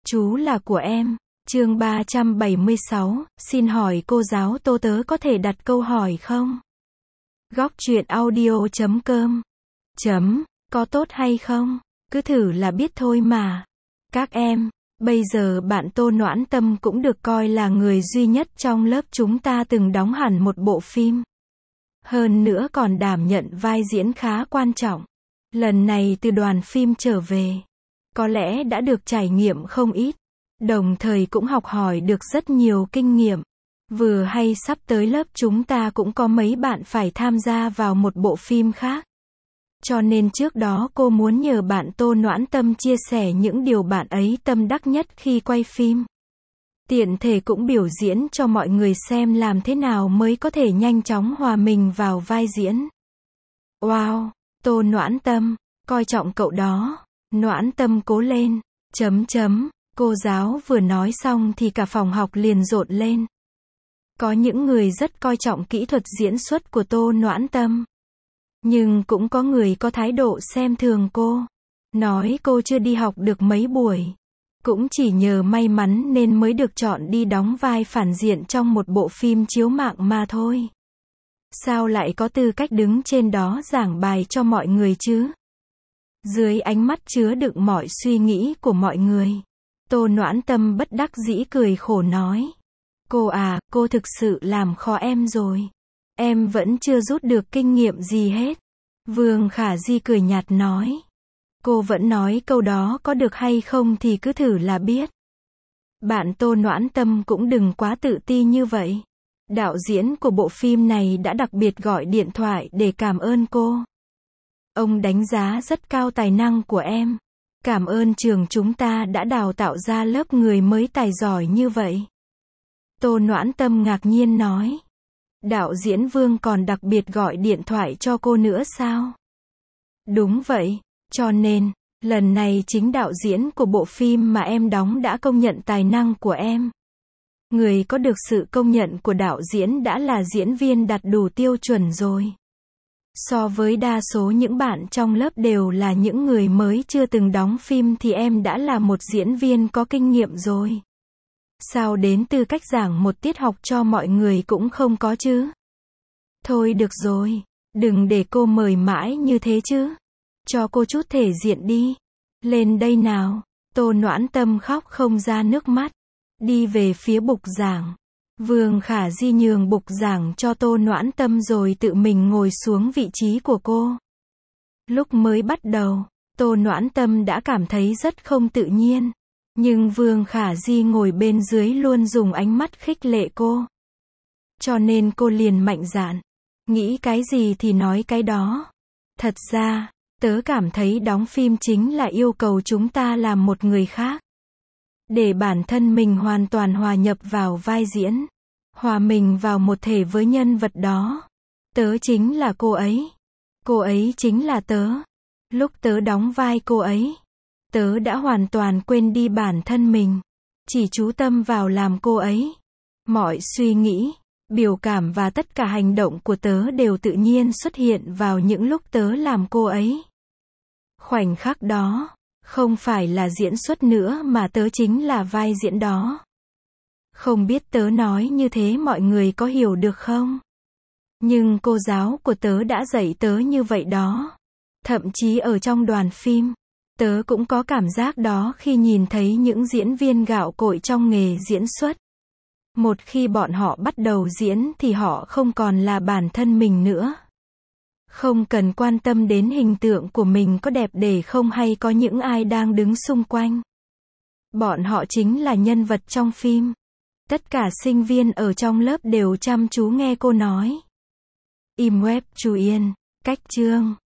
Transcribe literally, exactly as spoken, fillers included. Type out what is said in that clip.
Chú là của em. Chương ba trăm bảy mươi sáu, xin hỏi cô giáo Tô tớ có thể đặt câu hỏi không? Góc truyện audio chấm com. Chấm, có tốt hay không? Cứ thử là biết thôi mà. Các em, bây giờ bạn Tô Noãn Tâm cũng được coi là người duy nhất trong lớp chúng ta từng đóng hẳn một bộ phim. Hơn nữa còn đảm nhận vai diễn khá quan trọng. Lần này từ đoàn phim trở về, có lẽ đã được trải nghiệm không ít, đồng thời cũng học hỏi được rất nhiều kinh nghiệm. Vừa hay sắp tới lớp chúng ta cũng có mấy bạn phải tham gia vào một bộ phim khác. Cho nên trước đó cô muốn nhờ bạn Tô Noãn Tâm chia sẻ những điều bạn ấy tâm đắc nhất khi quay phim. Tiện thể cũng biểu diễn cho mọi người xem làm thế nào mới có thể nhanh chóng hòa mình vào vai diễn. Wow, Tô Noãn Tâm, coi trọng cậu đó. Noãn Tâm cố lên. Chấm chấm, cô giáo vừa nói xong thì cả phòng học liền rộn lên. Có những người rất coi trọng kỹ thuật diễn xuất của Tô Noãn Tâm. Nhưng cũng có người có thái độ xem thường cô. Nói cô chưa đi học được mấy buổi. Cũng chỉ nhờ may mắn nên mới được chọn đi đóng vai phản diện trong một bộ phim chiếu mạng mà thôi. Sao lại có tư cách đứng trên đó giảng bài cho mọi người chứ? Dưới ánh mắt chứa đựng mọi suy nghĩ của mọi người, Tô Noãn Tâm bất đắc dĩ cười khổ nói. Cô à, cô thực sự làm khó em rồi. Em vẫn chưa rút được kinh nghiệm gì hết. Vương Khả Di cười nhạt nói. Cô vẫn nói câu đó có được hay không thì cứ thử là biết. Bạn Tô Noãn Tâm cũng đừng quá tự ti như vậy. Đạo diễn của bộ phim này đã đặc biệt gọi điện thoại để cảm ơn cô. Ông đánh giá rất cao tài năng của em. Cảm ơn trường chúng ta đã đào tạo ra lớp người mới tài giỏi như vậy. Tô Noãn Tâm ngạc nhiên nói. Đạo diễn Vương còn đặc biệt gọi điện thoại cho cô nữa sao? Đúng vậy, cho nên, lần này chính đạo diễn của bộ phim mà em đóng đã công nhận tài năng của em. Người có được sự công nhận của đạo diễn đã là diễn viên đạt đủ tiêu chuẩn rồi. So với đa số những bạn trong lớp đều là những người mới chưa từng đóng phim thì em đã là một diễn viên có kinh nghiệm rồi. Sao đến tư cách giảng một tiết học cho mọi người cũng không có chứ? Thôi được rồi, đừng để cô mời mãi như thế chứ. Cho cô chút thể diện đi. Lên đây nào. Tô Noãn Tâm khóc không ra nước mắt. Đi về phía bục giảng. Vương Khả Di nhường bục giảng cho Tô Noãn Tâm rồi tự mình ngồi xuống vị trí của cô. Lúc mới bắt đầu, Tô Noãn Tâm đã cảm thấy rất không tự nhiên. Nhưng Vương Khả Di ngồi bên dưới luôn dùng ánh mắt khích lệ cô. Cho nên cô liền mạnh dạn. Nghĩ cái gì thì nói cái đó. Thật ra, tớ cảm thấy đóng phim chính là yêu cầu chúng ta làm một người khác. Để bản thân mình hoàn toàn hòa nhập vào vai diễn. Hòa mình vào một thể với nhân vật đó. Tớ chính là cô ấy. Cô ấy chính là tớ. Lúc tớ đóng vai cô ấy, tớ đã hoàn toàn quên đi bản thân mình. Chỉ chú tâm vào làm cô ấy. Mọi suy nghĩ, biểu cảm và tất cả hành động của tớ đều tự nhiên xuất hiện vào những lúc tớ làm cô ấy. Khoảnh khắc đó, không phải là diễn xuất nữa mà tớ chính là vai diễn đó. Không biết tớ nói như thế mọi người có hiểu được không? Nhưng cô giáo của tớ đã dạy tớ như vậy đó. Thậm chí ở trong đoàn phim, tớ cũng có cảm giác đó khi nhìn thấy những diễn viên gạo cội trong nghề diễn xuất. Một khi bọn họ bắt đầu diễn thì họ không còn là bản thân mình nữa. Không cần quan tâm đến hình tượng của mình có đẹp để không hay có những ai đang đứng xung quanh. Bọn họ chính là nhân vật trong phim. Tất cả sinh viên ở trong lớp đều chăm chú nghe cô nói. Im web chú yên, cách chương.